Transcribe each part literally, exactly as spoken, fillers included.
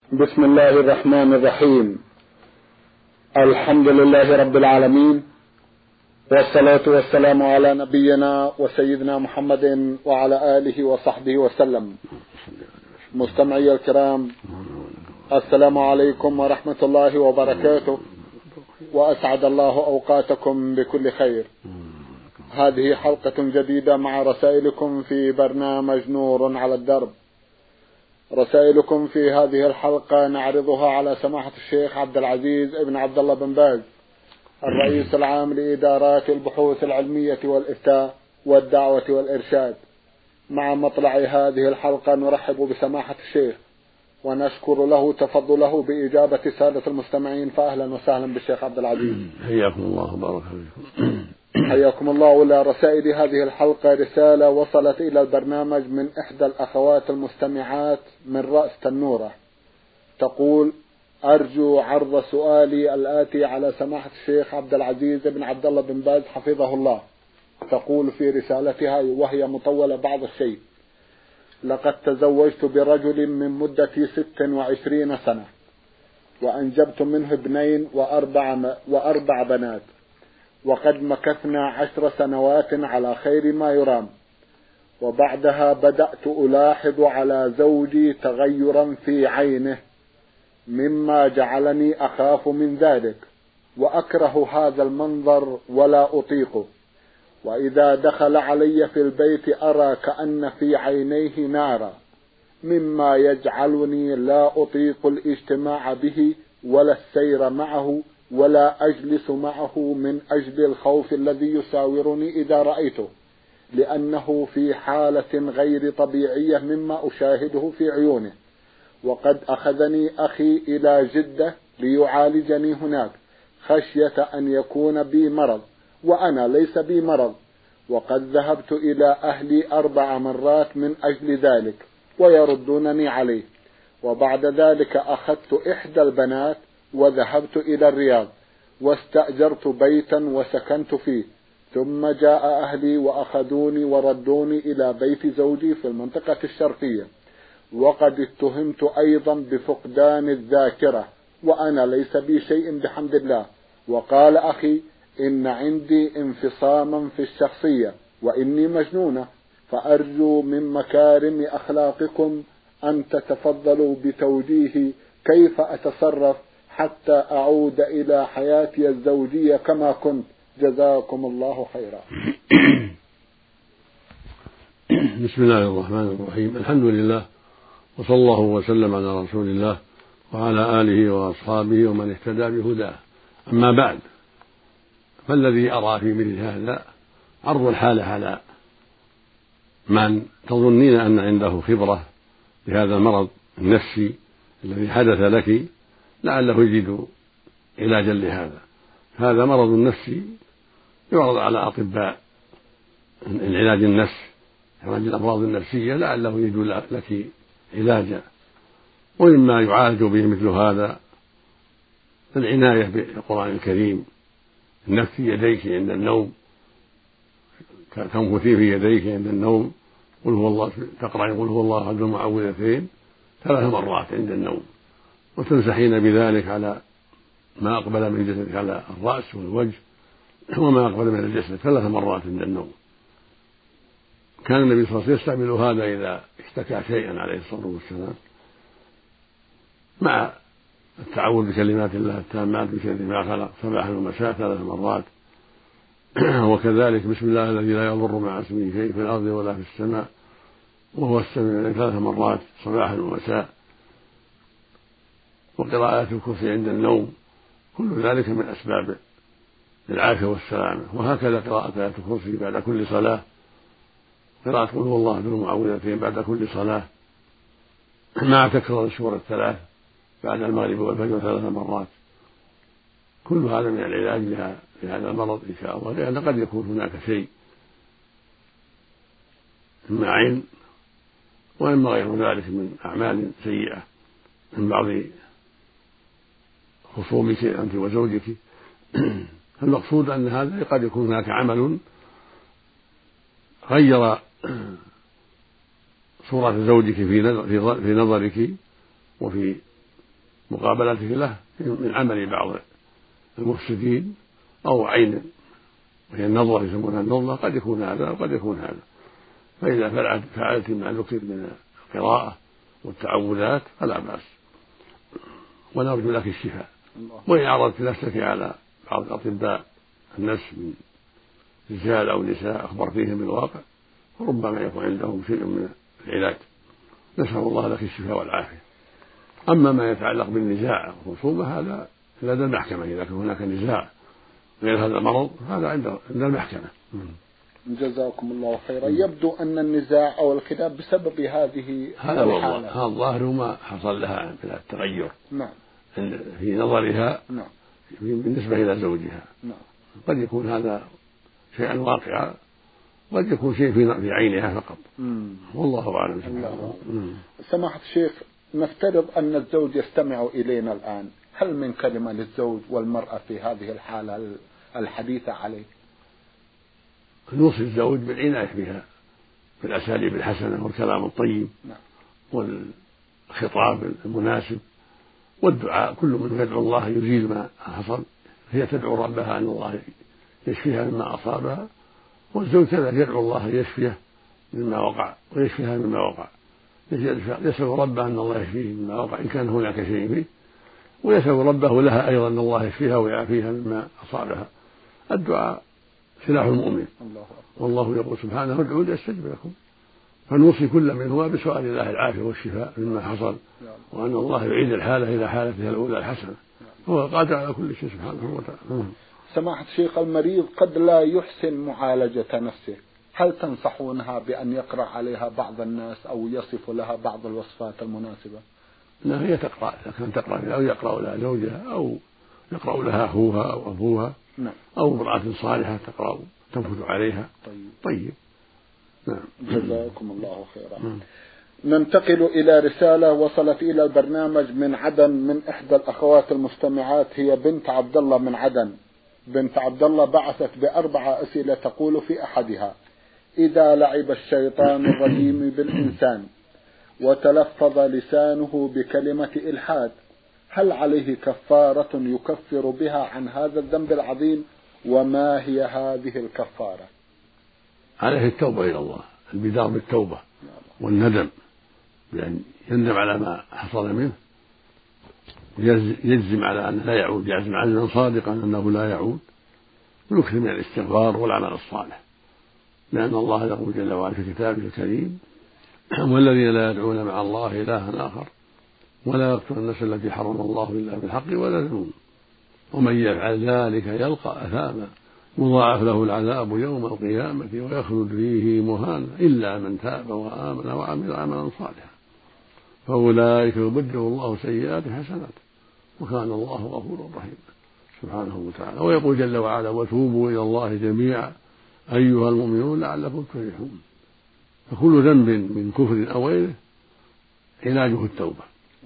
بسم الله الرحمن الرحيم. الحمد لله رب العالمين، والصلاة والسلام على نبينا وسيدنا محمد وعلى آله وصحبه وسلم. مستمعي الكرام، السلام عليكم ورحمة الله وبركاته، وأسعد الله أوقاتكم بكل خير. هذه حلقة جديدة مع رسائلكم في برنامج نور على الدرب. رسائلكم في هذه الحلقة نعرضها على سماحة الشيخ عبد العزيز ابن عبد الله بن باز، الرئيس العام لإدارات البحوث العلمية والإفتاء والدعوة والإرشاد. مع مطلع هذه الحلقة نرحب بسماحة الشيخ ونشكر له تفضله بإجابة سادة المستمعين، فأهلا وسهلا بالشيخ عبد العزيز. حياكم الله وبارك فيكم. حياكم الله. ولا رسائل هذه الحلقة رسالة وصلت إلى البرنامج من إحدى الأخوات المستمعات من رأس تنورة، تقول: أرجو عرض سؤالي الآتي على سماحة الشيخ عبد العزيز بن عبد الله بن باز حفظه الله. تقول في رسالتها وهي مطولة بعض الشيء: لقد تزوجت برجل من مدة ست وعشرين سنة، وأنجبت منه ابنين وأربع, وأربع بنات، وقد مكثنا عشر سنوات على خير ما يرام. وبعدها بدأت ألاحظ على زوجي تغيرا في عينه، مما جعلني أخاف من ذلك وأكره هذا المنظر ولا أطيقه. وإذا دخل علي في البيت أرى كأن في عينيه نارا، مما يجعلني لا أطيق الاجتماع به ولا السير معه ولا أجلس معه من أجل الخوف الذي يساورني إذا رأيته، لأنه في حالة غير طبيعية مما أشاهده في عيونه. وقد أخذني أخي إلى جدة ليعالجني هناك خشية أن يكون بي مرض، وأنا ليس بي مرض. وقد ذهبت إلى أهلي أربع مرات من أجل ذلك ويردونني عليه. وبعد ذلك أخذت إحدى البنات وذهبت إلى الرياض واستأجرت بيتا وسكنت فيه، ثم جاء أهلي وأخذوني وردوني إلى بيت زوجي في المنطقة الشرقية. وقد اتهمت أيضا بفقدان الذاكرة، وأنا ليس بي شيء بحمد الله. وقال أخي إن عندي انفصاما في الشخصية وإني مجنونة، فأرجو من مكارم أخلاقكم أن تتفضلوا بتوجيهي كيف أتصرف حتى أعود إلى حياتي الزوجية كما كنت. جزاكم الله خيرا. بسم الله الرحمن الرحيم. الحمد لله، وصلى الله وسلم على رسول الله وعلى آله وأصحابه ومن اهتدى بهداه. أما بعد، فالذي أرى في مثل هذا عرض الحالة على من تظنين أن عنده خبرة بهذا المرض النفسي الذي حدث لك، لعله يجد علاجا لهذا. هذا مرض نفسي يعرض على أطباء العلاج النفسي، علاج الأمراض النفسية، لعله يجد لك علاجا. ومما يعالج به مثل هذا العناية بالقرآن الكريم، إنك في يديك عند النوم، تنفثي في يديك عند النوم، قل هو الله، تقرأ قل هو الله أحد المعوذتين ثلاث مرات عند النوم، وتمسحين بذلك على ما أقبل من جسدك، على الرأس والوجه وما أقبل من الجسد ثلاث مرات عند النوم. كان النبي صلى الله عليه وسلم يستعمل هذا إذا اشتكى شيئا عليه الصلاة والسلام، مع التعوذ بكلمات الله التامات من شر ما خلق صباحا ومساء ثلاث مرات. وكذلك بسم الله الذي لا يضر مع اسمه شيء في الأرض ولا في السماء وهو السميع ثلاث مرات صباحا ومساء. وقراءة الكرسي عند النوم، كل ذلك من أسباب العافية والسلامة. وهكذا قراءة آية الكرسي بعد كل صلاة، قراءة قل هو الله بالمعوذتين بعد كل صلاة، مع تكرار السور الثلاث بعد المغرب والفجر ثلاث مرات. كل هذا من العلاج لهذا المرض إن شاء الله، لأن قد يكون هناك شيء إما عين وإما غير ذلك من أعمال سيئة من بعض خصومك أنت وزوجك. المقصود أن هذا قد يكون هناك عمل غير صورة زوجك في نظرك وفي مقابلته له من عمل بعض المفسدين أو عين وهي النظرة يسمونها النظرة، قد يكون هذا وقد يكون هذا. فإذا فعلت فعلت ما ذكر من القراءة والتعوذات فلا بأس، ونرجو لك الشفاء. وإن عرضت نفسك على بعض الأطباء النفس من رجال أو نساء أخبرتيهم بالواقع فربما يكون عندهم شيء من العلاج. نسأل الله لك الشفاء والعافية. أما ما يتعلق بالنزاع والخصومة هذا لدى المحكمة، إذا كان هناك نزاع غير هذا المرض هذا عند المحكمة. جزاكم الله خيرا. يبدو أن النزاع أو الخلاف بسبب هذه هذا الحالة. هذا الظاهر ما حصل لها من التغير نعم في نظرها نعم بالنسبة إلى زوجها. نعم. قد يكون هذا شيئا واقعا، قد يكون شيء في عينها فقط. مم. والله أعلم. سماحة الشيخ، نفترض أن الزوج يستمع إلينا الآن، هل من كلمة للزوج والمرأة في هذه الحالة الحديثة عليه؟ نوصي الزوج بالعناية بها بالأساليب الحسنة والكلام الطيب نعم. والخطاب المناسب والدعاء، كل من يدعو الله يزيل ما حصل، هي تدعو ربها أن الله يشفيها مما أصابها، والزوج كذلك يدعو الله يشفيه مما وقع ويشفيها مما وقع، يسأل ربه أن الله يشفيه مما وقع إن كان هناك شيء فيه، ويسأل ربه لها أيضا أن الله يشفيها ويعافيها مما أصابها. الدعاء سلاح المؤمن، والله يقول سبحانه ادعوا استجب لكم. فنوصي كل منهما بسؤال الله العافية والشفاء مما حصل، وأن الله يعيد الحالة إلى حالتها الأولى الحسنة، هو قادر على كل شيء سبحانه وتعالى. سماحة الشيخ، المريض قد لا يحسن معالجة نفسه، هل تنصحونها بأن يقرأ عليها بعض الناس أو يصف لها بعض الوصفات المناسبة؟ لا، هي تقرأ، لكن تقرأ أو يقرأ لها زوجها أو يقرأ لها أخوها أو أبوها. نعم. أو امرأة صالحة تقرأ تنفذ عليها. طيب, طيب. نعم. جزاكم الله خيرا. نعم. ننتقل إلى رسالة وصلت إلى البرنامج من عدن من إحدى الأخوات المستمعات، هي بنت عبد الله من عدن. بنت عبد الله بعثت بأربع أسئلة، تقول في أحدها: إذا لعب الشيطان الرجيم بالإنسان وتلفظ لسانه بكلمة إلحاد، هل عليه كفارة يكفر بها عن هذا الذنب العظيم؟ وما هي هذه الكفارة؟ عليه التوبة إلى الله، البدار بالتوبة والندم، بأن يندم على ما حصل منه، يجزم على أنه لا يعود، يعزم عزما صادقا أنه لا يعود، ويكثر من الاستغفار والعمل الصالح، لأن الله يقول جل وعلا في كتابه الكريم: والذين لا يدعون مع الله إلها آخر ولا يقتلون النفس التي حرم الله إلا بالحق ولا يزنون ومن يفعل ذلك يلقى أثاما يضاعف له العذاب يوم القيامة ويخلد فيه مهانا إلا من تاب وآمن وعمل عملا صالحا فأولئك يبدل الله سيئات حسنات وكان الله غفورا رحيما سبحانه وتعالى. ويقول جل وعلا: وتوبوا إلى الله جميعا أيها المؤمنون لعلكم تفلحون. فكل ذنب من كفر أو غيره علاجه التوبة،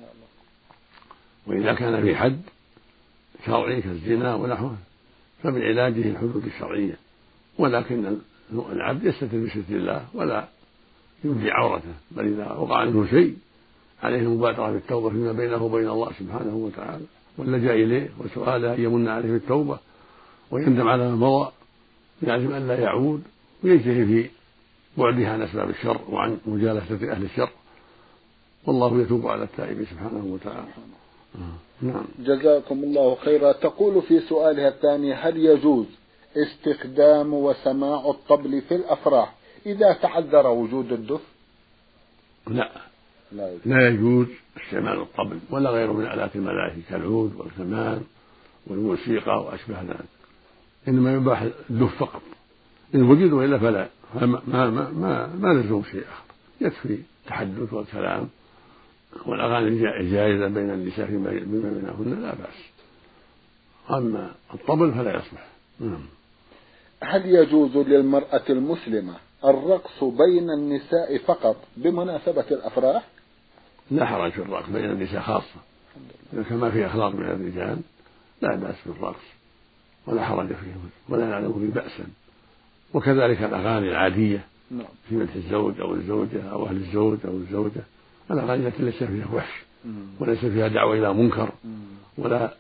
وإذا كان في حد شرعي كالزنا ونحوه فمن علاجه الحدود الشرعية، ولكن العبد يستتر بستر الله ولا يبدي عورته، بل إذا وقع منه شيء عليه المبادرة بالتوبة فيما بينه وبين الله سبحانه وتعالى، واللجأ إليه وسؤاله أن يمن عليه بالتوبة ويندم على ما مضى، يعزم أن لا يعود، ويجتهد في بعدها عن أسباب الشر وعن مجالسة أهل الشر، والله يتوب على التائب سبحانه وتعالى. نعم. جزاكم الله خيرا. تقول في سؤالها الثاني: هل يجوز استخدام وسماع الطبل في الأفراح إذا تعذر وجود الدف؟ لا، لا يجوز, لا يجوز استعمال الطبل ولا غيره من آلات الملاهي كالعود والكمان والموسيقى وأشبه ذلك، إنما يباح الدف فقط إن وجد، وإلا فلا، ما ما ما ما, ما لزوم شيء آخر، يكفي التحدث والكلام والأغاني جائزة بين النساء بما بينهن لا بأس، أما الطبل فلا يصلح. هل يجوز للمرأة المسلمة الرقص بين النساء فقط بمناسبة الأفراح؟ لا حرج في الرقص بين النساء خاصة، كما في أخلاق من الرجال لا بأس بالرقص ولا حرج فيه ولا نعلم فيه بأسا، وكذلك الأغاني العادية في مدح الزوج أو الزوجة أو أهل الزوج أو الزوجة، الأغاني التي ليس فيها وحش وليس فيها دعوة إلى منكر ولا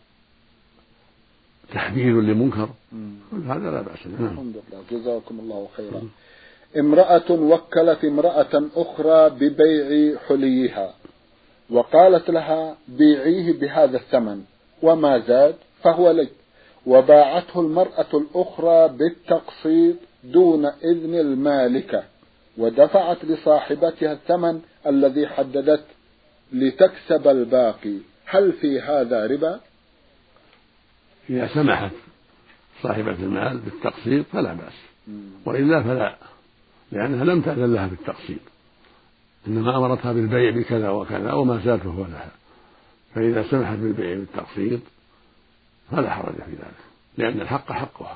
تحذير لمنكر، هذا لا بأس به. الحمد لله، جزاكم الله خيرا. امرأة وكلت امرأة أخرى ببيع حليها وقالت لها بيعيه بهذا الثمن وما زاد فهو لي، وباعته المرأة الأخرى بالتقسيط دون إذن المالكة ودفعت لصاحبتها الثمن الذي حددت لتكسب الباقي، هل في هذا ربا؟ إذا سمحت صاحبة المال بالتقسيط فلا بأس، وإلا فلا، لأنها لم تأذن لها بالتقسيط، إنما أمرتها بالبيع بكذا وكذا وما زاد فهو لها، فإذا سمحت بالبيع بالتقسيط فلا حرج في ذلك، لأن الحق حقها.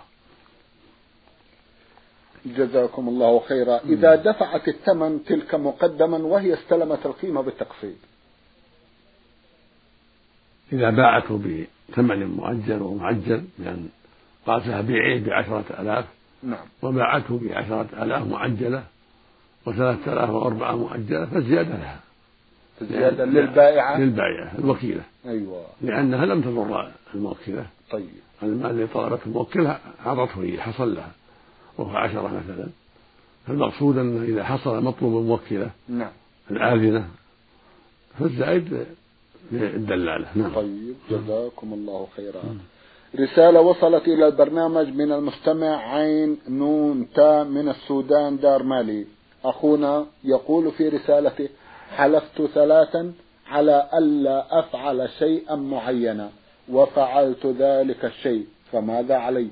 جزاكم الله خيرا. إذا دفعت الثمن تلك مقدما وهي استلمت القيمة بالتقسيط، إذا باعته بثمن مؤجل ومعجل، لأن قالت لها بيعيه بعشرة آلاف نعم، وباعته بعشرة آلاف معجلة وثلاثة آلاف وأربعة مؤجلة، فالزيادة لها، زيادة للبائعة للبائعة الوكيلة، أيوة، لأنها لم تضر الموكلة. طيب، المال اللي طلبته الموكلة عرضته هي، حصل لها وهو عشرة مثلا، فالمقصود أن إذا حصل مطلوب الموكلة نعم الآذنة فالزائد للدلالة. نعم. طيب، جزاكم الله خيرا. م. رسالة وصلت إلى البرنامج من المستمع عين نون تا من السودان دار مالي. أخونا يقول في رسالته: حلفت ثلاثا على ألا أفعل شيئا معينا وفعلت ذلك الشيء، فماذا علي؟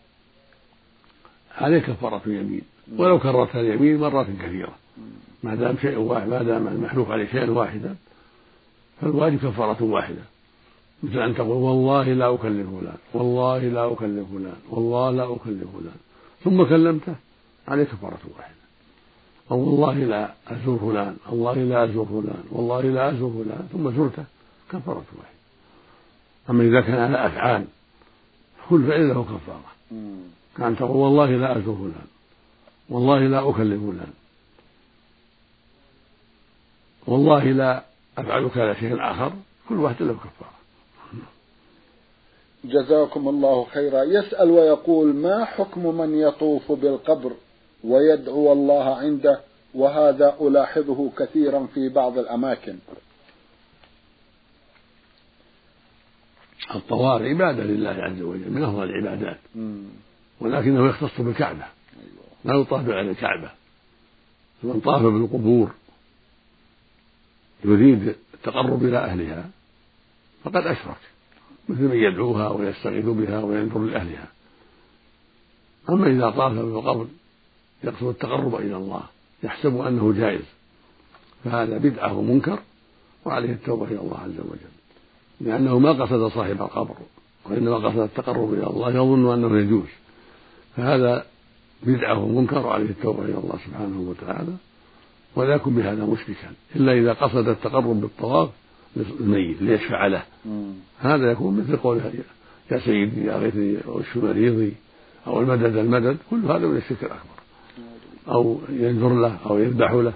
عليك كفارة يمين، ولو كررت اليمين مرات كثيرة، ما دام شيء واحد، ما دام المحلوف عليه شيء واحدا فالواجب كفارة واحدة، مثل أن تقول والله لا أكلف فلان، والله لا أكلف فلان، والله لا أكلف فلان، ثم كلمته عليك كفارة واحدة، أو والله لا أزور فلان، والله لا أزور فلان، والله لا أزور فلان، ثم زرته كفارة واحدة. أما إذا كان على أفعال كل فعل له كفارة، كان تقول والله لا أزور فلان، والله لا أكلف فلان، والله لا أفعل كذا شيء آخر، كل واحد له كفارة. جزاكم الله خيرا. يسأل ويقول: ما حكم من يطوف بالقبر ويدعو الله عنده، وهذا ألاحظه كثيرا في بعض الأماكن؟ الطواف عبادة لله عز وجل من أفضل العبادات، ولكنه يختص بالكعبة، لا يطاف على الكعبة. فمن طاف بالقبور يريد التقرب إلى أهلها فقد أشرك، مثل من يدعوها ويستغيث بها وينظر لأهلها. أما إذا طاف بالقبر يقصد التقرب إلى الله يحسب أنه جائز، فهذا بدعة ومنكر، وعليه التوبة إلى الله عز وجل، لأنه ما قصد صاحب القبر، وإنما قصد التقرب إلى الله يظن أنه يجوز، فهذا بدعة ومنكر، وعليه التوبة إلى الله سبحانه وتعالى، ولا يكون بهذا مشركا إلا إذا قصد التقرب بالطواف للميت ليشفع له، هذا يكون مثل قوله يا سيدي يا غيثي أو اشف مريضي أو المدد المدد، كل هذا من الشرك الأكبر، أو ينذر له أو يذبح له.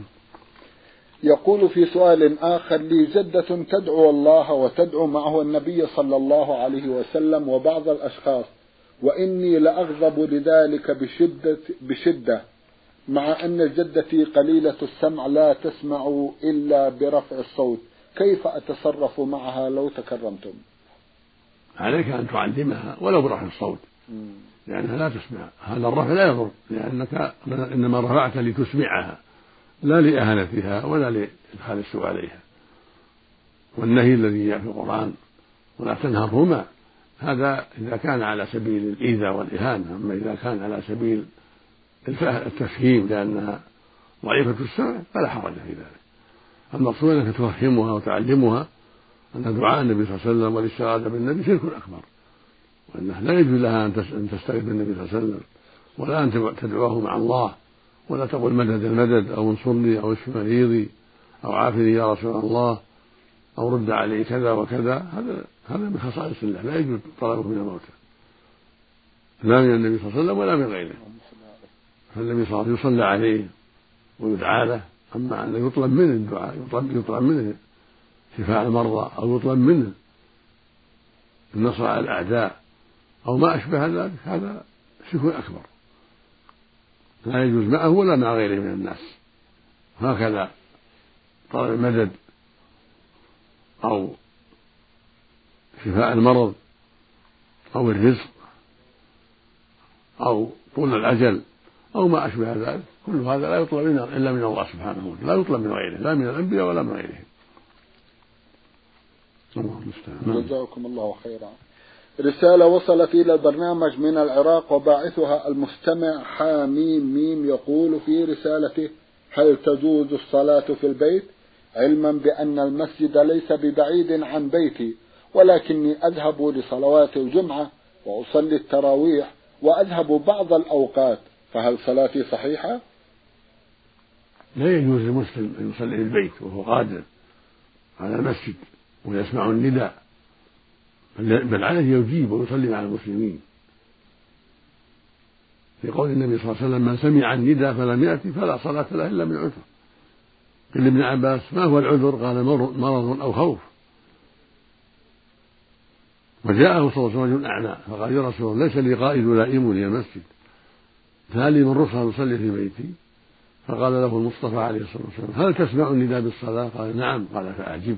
يقول في سؤال آخر: لي جدة تدعو الله وتدعو معه النبي صلى الله عليه وسلم وبعض الأشخاص، وإني لأغضب لذلك بشدة, بشدة مع أن جدتي قليلة السمع لا تسمع إلا برفع الصوت، كيف أتصرف معها لو تكرمتم؟ عليك أن تعلمها ولو برفع الصوت، لأنها لا تسمع، هذا الرفع لا يضر، لأنك إنما رفعت لتسمعها لا لإهانتها ولا لإدخال السوء عليها. والنهي الذي جاء في القرآن ولا تنهرهما هذا إذا كان على سبيل الإيذاء والإهانة، أما إذا كان على سبيل التفهيم لأنها ضعيفة السمع فلا حرج في ذلك. المقصود أنك تفهمها وتعلمها أن دعاء النبي صلى الله عليه وسلم والاستغاثة بالنبي شرك أكبر، وأنه لا يجوز لها أن تستغيث بالنبي صلى الله عليه وسلم ولا أن تدعوه مع الله، ولا تقول مدد المدد أو انصرني أو اشف مريضي أو عافني يا رسول الله أو رد علي كذا وكذا، هذا هذا من خصائص الله، لا يجوز طلبه من الموتى لا من النبي صلى الله عليه وسلم ولا من غيره. فالنبي صلى الله عليه وسلم يصلى عليه ويدعى له، أما أن يطلب منه الدعاء يطلب, يطلب منه شفاء المرضى أو يطلب منه النصر على الأعداء أو ما أشبه ذلك، هذا شرك أكبر لا يجوز معه ولا مع غيره من الناس. هكذا طلب المدد أو شفاء المرض أو الرزق أو طول الأجل أو ما أشبه ذلك، كل هذا لا يطلب إلا من الله سبحانه وتعالى، لا يطلب من غيره، لا من الأنبياء ولا من غيرهم. الله المستعان. جزاكم الله خيرا. رسالة وصلت إلى البرنامج من العراق وباعثها المستمع حاميم ميم، يقول في رسالته: هل تجوز الصلاة في البيت؟ علما بأن المسجد ليس ببعيد عن بيتي، ولكني أذهب لصلوات الجمعة وأصلي التراويح وأذهب بعض الأوقات، فهل صلاتي صحيحة؟ لا يجوز للمسلم أن يصلي في البيت وهو قادر على المسجد ويسمع النداء، بل عليه يجيب ويصلي مع المسلمين، في قول النبي صلى الله عليه وسلم: من سمع النداء فلم يأتي فلا صلاة له إلا من عذر. قيل لابن عباس: ما هو العذر؟ قال: مرض أو خوف. وجاءه صلى الله عليه وسلم رجل أعمى فقال: يا رسول الله، ليس لي قائد يلائمني المسجد، فهل لي من رخصة أصلي في بيتي؟ فقال له المصطفى عليه الصلاة والسلام: هل تسمع النداء بالصلاة؟ قال: نعم. قال: فأعجب.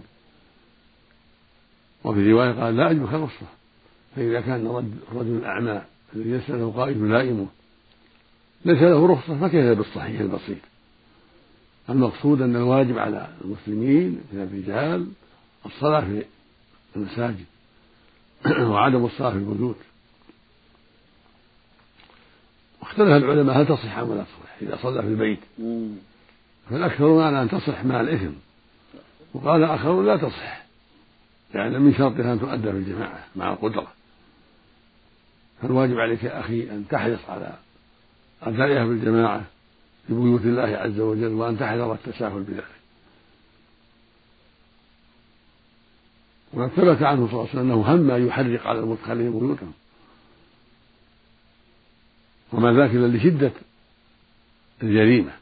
وفي رواية قال: لا أجبك رخصة. فإذا كان الرجل الأعمى الذي ليس له قائد يلائمه ليس له رخصة، فكيف بالصحيح البسيط؟ المقصود أن الواجب على المسلمين من الرجال الصلاة في المساجد وعدم الصلاة في البيوت. واختلف العلماء هل تصح أو لا تصح إذا صلى في البيت، فالأكثر على أن تصح مع الإثم، وقال آخرون لا تصح يعني من شرطها أن تؤدى في الجماعة مع القدرة. فالواجب عليك يا أخي أن تحرص على أدائها بالجماعة في بيوت الله عز وجل، وأن تحذر التساهل بذلك. وقد ثبت عنه صلى الله عليه وسلم أنه هم يحرق على المدخلين بيوتهم، وما ذاك إلا لشدة الجريمة.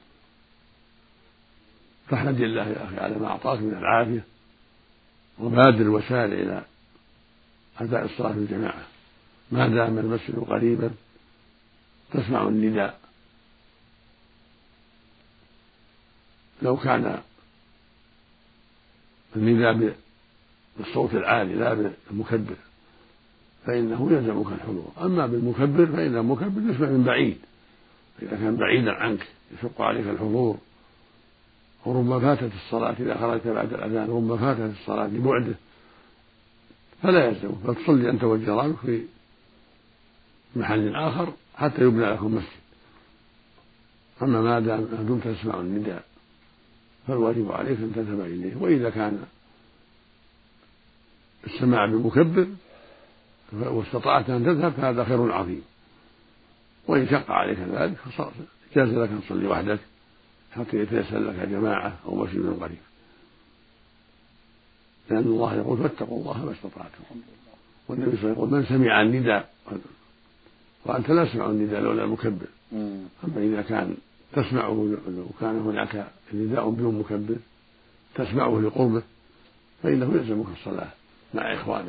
فاحمد الله يا أخي على ما أعطاك من العافية، وبادر وسارع إلى أداء الصلاة في الجماعة ما دام المسجد قريبا تسمع النداء. لو كان النداء بالصوت العالي لا بالمكبر فإنه يلزمك الحضور، أما بالمكبر فإن المكبر يسمع من بعيد، إذا كان بعيدا عنك يشق عليك الحضور، وربما فاتت الصلاة إذا خرجت بعد الأذان، ربما فاتت الصلاة لبعده، فلا يلزمك، بل تصلي أنت وجيرانك في محل آخر حتى يبنى لكم مسجد. أما ما دام دمت تسمع النداء فالواجب عليك أن تذهب إليه، وإذا كان السماع بمكبر واستطعت أن تذهب فهذا خير عظيم، وإن شق عليك ذلك جاز لك أن تصلي وحدك حتى يتيسر لك جماعة أو مسجد قريب، لأن الله يقول: فاتقوا الله ما استطعتم. والنبي صلى الله عليه وسلم يقول: من سمع النداء، وأنت لا تسمع النداء لولا المكبر. أما إذا كان تسمعه وكان هناك نداء بدون مكبر تسمعه لقربه فإنه يلزمك الصلاة مع إخوانك.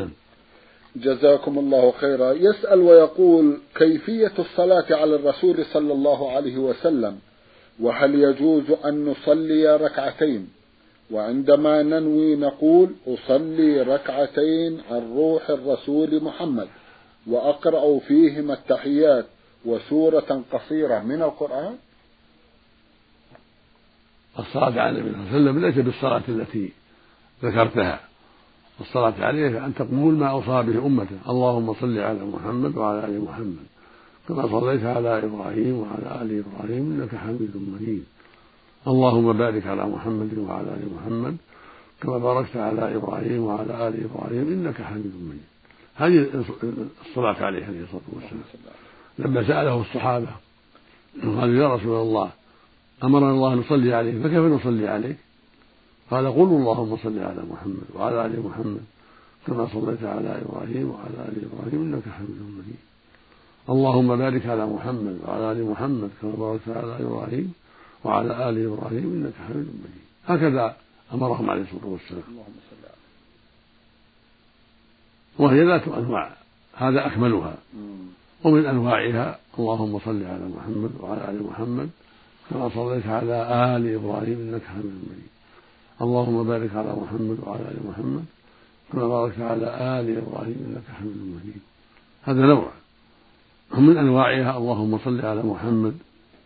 جزاكم الله خيرا. يسأل ويقول: كيفية الصلاة على الرسول صلى الله عليه وسلم، وهل يجوز أن نصلي ركعتين؟ وعندما ننوي نقول: أصلي ركعتين عن روح الرسول محمد، وأقرأ فيهما التحيات وسورة قصيرة من القرآن. الصلاة على النبي صلى الله عليه وسلم ليس بالصلاة التي ذكرتها، الصلاة عليه أن تقول ما أوصى به أمته: اللهم صل على محمد وعلى آل محمد كما صليت على إبراهيم وعلى آل إبراهيم إنك حميد مجيد، اللهم بارك على محمد وعلى آل محمد كما باركت على إبراهيم وعلى آل إبراهيم إنك حميد مجيد. هذه الصلاة عليه عليه الصلاة والسلام. لما سأله الصحابة قالوا: يا رسول الله، أمرنا الله أن نصلي عليه فكيف نصلي عليه؟ قال: قولوا اللهم صل على محمد وعلى آل محمد كما صليت على إبراهيم وعلى آل إبراهيم إنك حميد مجيد، اللهم بارك على محمد وعلى آل محمد كما باركت على إبراهيم وعلى آل إبراهيم إنك حميد مجيد. هكذا أمرهم عليه الصلاة والسلام، وهي ذات أنواع، هذا أكملها. ومن أنواعها اللهم صل على محمد وعلى آل محمد كما صليت على آل إبراهيم إنك حميد مجيد، اللهم بارك على محمد وعلى آل محمد كما باركت على آل إبراهيم إنك حميد مجيد، هذا نوع. ومن أنواعها اللهم صل على محمد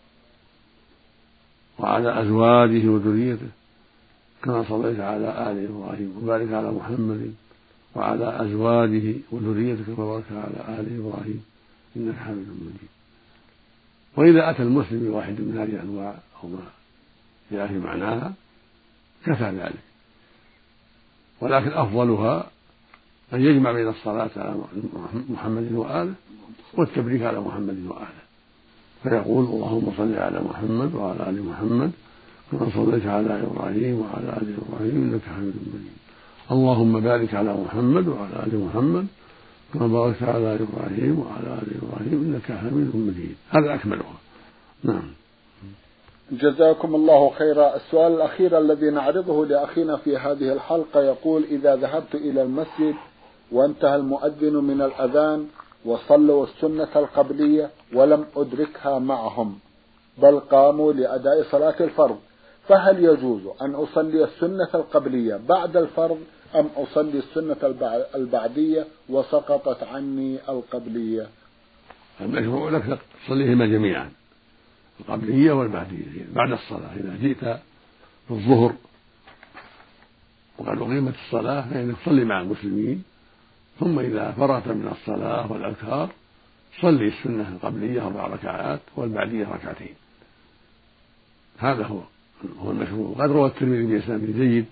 وعلى أزواجه وذريته كما صليت على آل إبراهيم، وبارك على محمد وعلى أزواجه وذريته كما باركت على آل إبراهيم إنك حميد مجيد. وإذا أتى المسلم بواحد من هذه الأنواع أو ما جاء في معناها كفى ذلك، ولكن أفضلها أن يجمع بين الصلاة على محمد وآله والتبريك على محمد وآله، فيقول اللهم صل على محمد وعلى آل محمد كما صليت على إبراهيم وعلى آل إبراهيم إنك حميد مجيد، اللهم بارك على محمد وعلى آل محمد كما باركت على إبراهيم وعلى آل إبراهيم إنك حميد مجيد، هذا أكملها. نعم. جزاكم الله خيرا. السؤال الأخير الذي نعرضه لأخينا في هذه الحلقة يقول: إذا ذهبت إلى المسجد وانتهى المؤذن من الأذان وصلوا السنة القبلية ولم أدركها معهم بل قاموا لأداء صلاة الفرض، فهل يجوز أن أصلي السنة القبلية بعد الفرض أم أصلي السنة البعدية وسقطت عني القبلية؟ المشروع لك تصليهما جميعا، القبلية والبعدية بعد الصلاة. إذا جئت في الظهر وقد أقيمت الصلاة فإنك تصلي مع المسلمين، ثم إذا فرغت من الصلاة والأذكار صلي السنة القبلية أربع ركعات والبعدية ركعتين، هذا هو هو المشروع. وقد روى الترمذي بإسناد جيد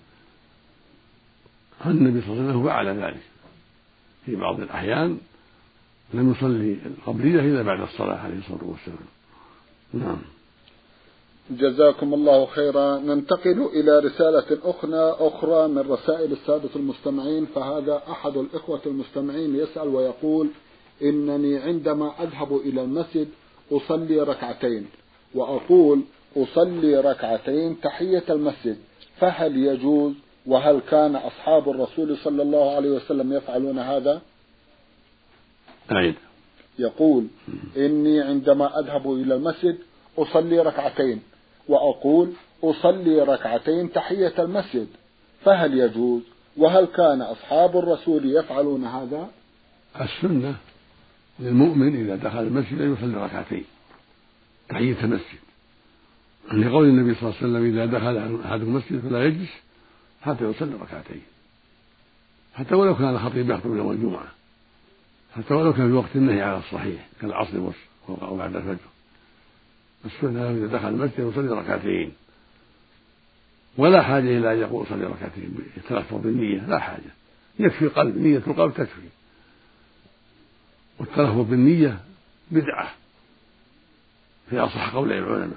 أن النبي صلى الله عليه وسلم فعل ذلك في بعض الأحيان، لم يصلي القبلية إلا بعد الصلاة عليه الصلاة والسلام. نعم. جزاكم الله خيرا. ننتقل إلى رسالة أخرى أخرى من رسائل السادة المستمعين، فهذا أحد الإخوة المستمعين يسأل ويقول: إنني عندما أذهب إلى المسجد أصلي ركعتين وأقول أصلي ركعتين تحية المسجد، فهل يجوز؟ وهل كان أصحاب الرسول صلى الله عليه وسلم يفعلون هذا؟ أعيد. يقول: إني عندما أذهب إلى المسجد أصلي ركعتين وأقول أصلي ركعتين تحية المسجد، فهل يجوز؟ وهل كان أصحاب الرسول يفعلون هذا؟ السنة للمؤمن إذا دخل المسجد أن يصلي ركعتين تحية المسجد، لقول النبي صلى الله عليه وسلم: إذا دخل أحد المسجد فلا يجلس حتى يصلي ركعتين، حتى ولو كان خطيب يخطب يوم الجمعة، حتى ولو كان في وقت النهي على الصحيح كالعصر أو بعد الفجر. السنة إذا دخل المسجد يصلي ركعتين، ولا حاجة إلى أن يقول صلي ركعتين يتلفظ بالنية، لا حاجة، يكفي قلب، نية القلب تكفي، والتلفظ بالنية بدعة في أصح قول العلماء،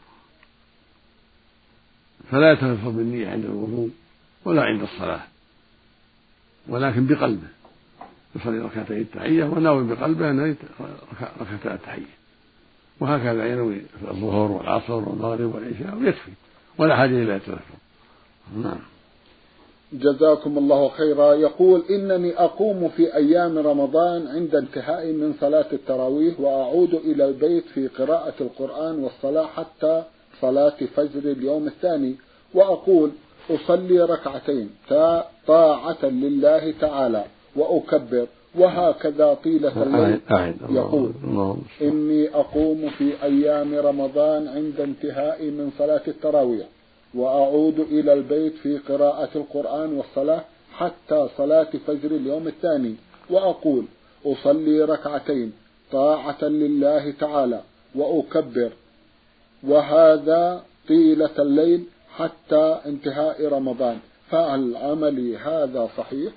فلا يتلفظ بالنية عند الوضوء ولا عند الصلاة، ولكن بقلبه يصلي ركعتين التحية وناوي بقلبه أن ركعتا التحية، وهكذا ينوي في الظهر والعصر والمغرب والعشاء ويكفي، ولا حاجة إلى التلفظ. نعم. جزاكم الله خيرا. يقول: إنني أقوم في أيام رمضان عند انتهاء من صلاة التراويح وأعود إلى البيت في قراءة القرآن والصلاة حتى صلاة فجر اليوم الثاني، وأقول أصلي ركعتين طاعة لله تعالى وأكبر، وهكذا طيلة الليل. يقول: إني أقوم في أيام رمضان عند انتهاء من صلاة التراويح وأعود إلى البيت في قراءة القرآن والصلاة حتى صلاة فجر اليوم الثاني، وأقول أصلي ركعتين طاعة لله تعالى وأكبر، وهذا طيلة الليل حتى انتهاء رمضان، فهل عملي هذا صحيح؟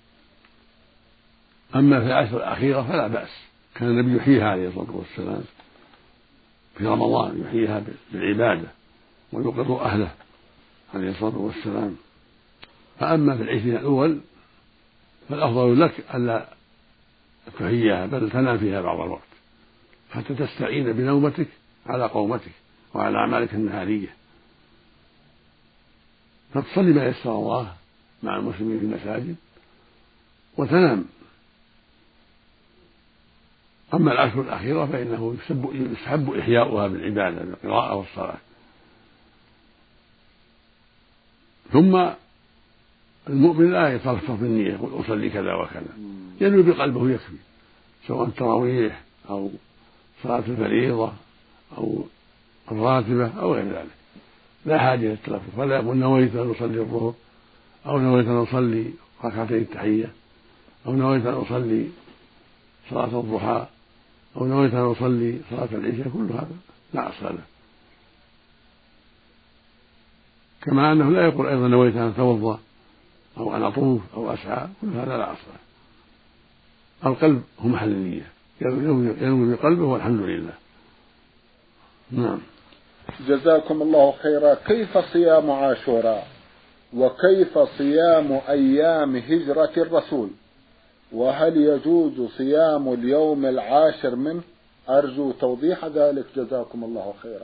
أما في العشر الأخيرة فلا بأس، كان النبي يحييها عليه الصلاة والسلام في رمضان، يحييها بالعبادة ويوقظ أهله عليه الصلاة والسلام. فأما في العشرين الأول فالأفضل لك ألا تحييها بل تنام فيها بعض الوقت حتى تستعين بنومتك على قومتك وعلى أعمالك النهارية. فتصلي ما يسر الله مع المسلمين في المساجد وتنام. أما العشر الأخيرة فإنه يستحب إحياؤها بالعبادة بالقراءة والصلاة. ثم المؤمن لا يترفه بالنية يقول أصلي كذا وكذا، ينوي بقلبه يكفي، سواء التراويح أو صلاة الفريضة أو الراتبة أو غير ذلك، لا حاجة للتلفظ. فلا يقول نويت أن أصلي الظهر أو نويت أن أصلي ركعتي التحية أو نويت أن أصلي صلاة الضحى أو نويت أن أصلي صلاة العشاء، كل هذا لا أصل له. كما أنه لا يقول أيضا نويت أن أتوضأ أو أن أطوف أو أسعى، كل هذا لا أصل له. القلب هو محل النية، ينوي بقلبه والحمد لله. نعم. جزاكم الله خيرا. كيف صيام عاشوراء؟ وكيف صيام أيام هجرة الرسول؟ وهل يجوز صيام اليوم العاشر منه؟ أرجو توضيح ذلك جزاكم الله خيرا.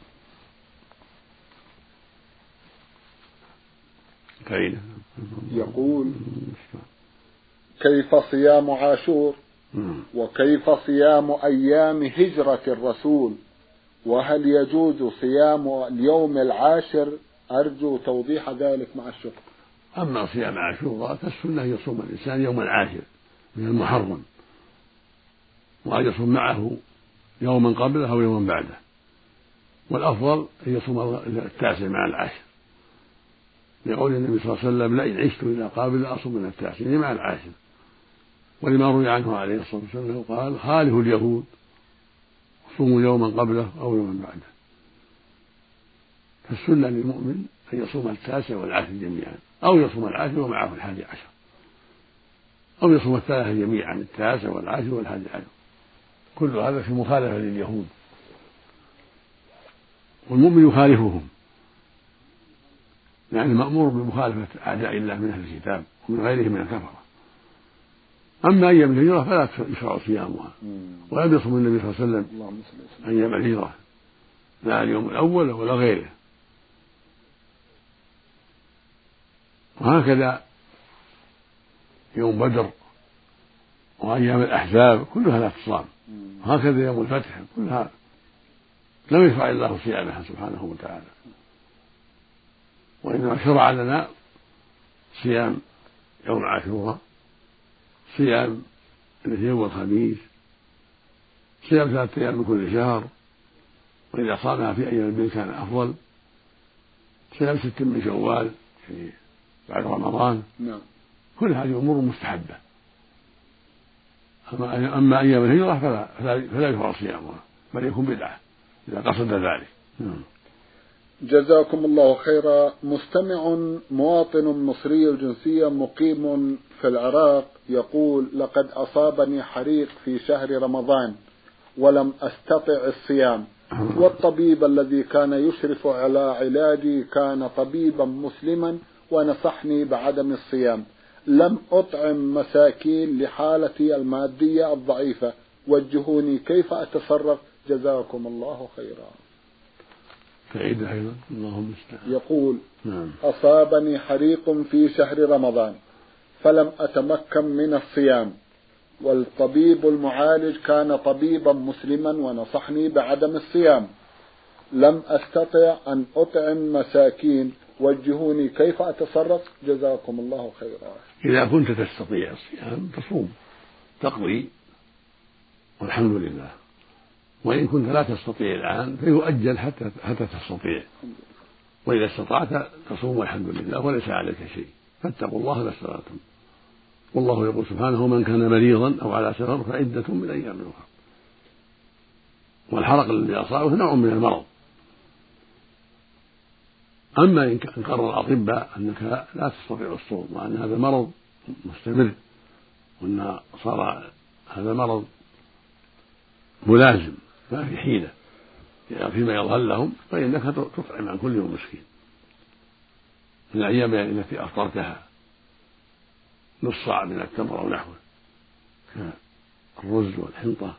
يقول كيف صيام عاشور وكيف صيام أيام هجرة الرسول وهل يجوز صيام اليوم العاشر؟ أرجو توضيح ذلك مع الشكر. أما صيام عاشوراء فالسنة يصوم الإنسان يوم العاشر من المحرم، وأن يصوم معه يوما قبله أو يوما بعده، والأفضل أن يصوم التاسع مع العاشر، لقول النبي صلى الله عليه وسلم لئن عشت إلى قابل أصوم من التاسع مع العاشر، ولما روي عنه عليه الصلاة والسلام قال خالف اليهود صوموا يوما قبله أو يوما بعده. فالسنة للمؤمن أن يصوم التاسع والعاشر جميعا، أو يصوم العاشر ومعه الحادي عشر، أو يصوم الثلاثة جميعا التاسع والعاشر والحادي عشر، كل هذا في مخالفة لليهود، والمؤمن يخالفهم، يعني مأمور بمخالفة أعداء الله من أهل الكتاب ومن غيرهم من الكفرة. أما أيام الهجرة فلا يشرع صيامها، ولم يصوم النبي صلى الله عليه وسلم أيام الهجرة، لا اليوم الأول ولا غيره. وهكذا يوم بدر وأيام الأحزاب كلها لا تصام، وهكذا يوم الفتح كلها لم يشرع الله صيامها سبحانه وتعالى، وإنما شرع لنا صيام يوم عاشوراء، صيام الاثنين والخميس، صيام ثلاثة أيام من كل شهر، وإذا صامها في أيام البيت كان أفضل، صيام ست من شوال يعني بعد رمضان. نعم. كل هذه أمور مستحبة. أما أيام الهجرة فلا, فلا يشرع صيامها، بل يكون بدعة إذا قصد ذلك. نعم. جزاكم الله خيرا. مستمع مواطن مصري الجنسية مقيم في العراق يقول لقد أصابني حريق في شهر رمضان ولم أستطع الصيام، والطبيب الذي كان يشرف على علاجي كان طبيبا مسلما ونصحني بعدم الصيام. لم أطعم مساكين لحالتي المادية الضعيفة، وجهوني كيف أتصرف جزاكم الله خيرا. فعيدة أيضا. اللهم استعان. يقول نعم. أصابني حريق في شهر رمضان فلم أتمكن من الصيام، والطبيب المعالج كان طبيبا مسلما ونصحني بعدم الصيام. لم أستطع أن أطعم مساكين، وجهوني كيف أتصرف جزاكم الله خيرا. إذا كنت تستطيع الصيام تصوم تقضي والحمد لله، وإن كنت لا تستطيع الآن فيؤجل حتى حتى تستطيع، وإذا استطعت تصوم والحمد لله وليس عليك شيء، فاتقوا الله ما استطعتم. والله يقول سبحانه من كان مريضا أو على سفر فعدة من أيام أخرى. والحرق الذي أصابه نوع من المرض. أما إن قرر الأطباء أنك لا تستطيع الصوم وأن هذا مرض مستمر وأن صار هذا مرض ملازم ما في حيلة فيما يظهر لهم، فإنك تطعم عن كل يوم مسكين من الأيام التي أفطرتها نص صاع من التمر أو نحوه كالرز والحنطة،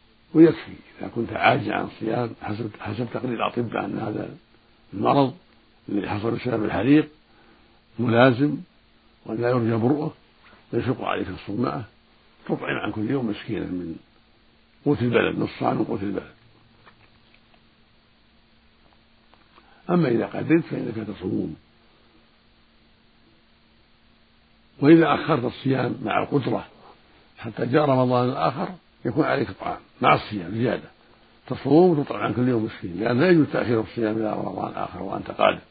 ويكفي إذا كنت عاجز عن الصيام حسب حسب تقرير الأطباء أن هذا المرض الذي حصل بسبب الحريق ملازم ولا يرجى برؤه، ويشق عليك الصوم معه، تطعم عن كل يوم مسكينا من قوت البلد، نص صاع من قوت البلد. أما إذا قدرت فإنك تصوم، وإذا أخرت الصيام مع القدرة حتى جاء رمضان الآخر يكون عليك طعام مع الصيام زيادة، تصوم وتطعم عن كل يوم مسكين، لأن لا يجوز تأخير الصيام إلى رمضان آخر وأنت قادر.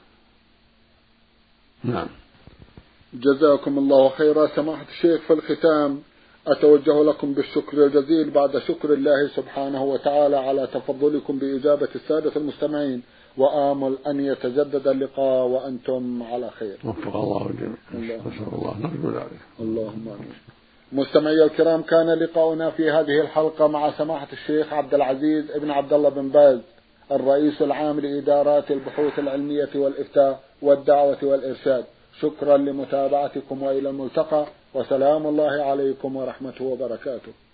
نعم. جزاكم الله خيرا. سماحة الشيخ، في الختام أتوجه لكم بالشكر الجزيل بعد شكر الله سبحانه وتعالى على تفضلكم بإجابة السادة المستمعين، وآمل أن يتجدد اللقاء وأنتم على خير. وفق الله الجميع، نسأل الله نرجو ذلك. اللهم آمين. مستمعي الكرام، كان لقاؤنا في هذه الحلقة مع سماحة الشيخ عبد العزيز ابن عبد الله بن باز، الرئيس العام لإدارات البحوث العلمية والإفتاء والدعوة والإرشاد. شكرا لمتابعتكم وإلى الملتقى، وسلام الله عليكم ورحمته وبركاته.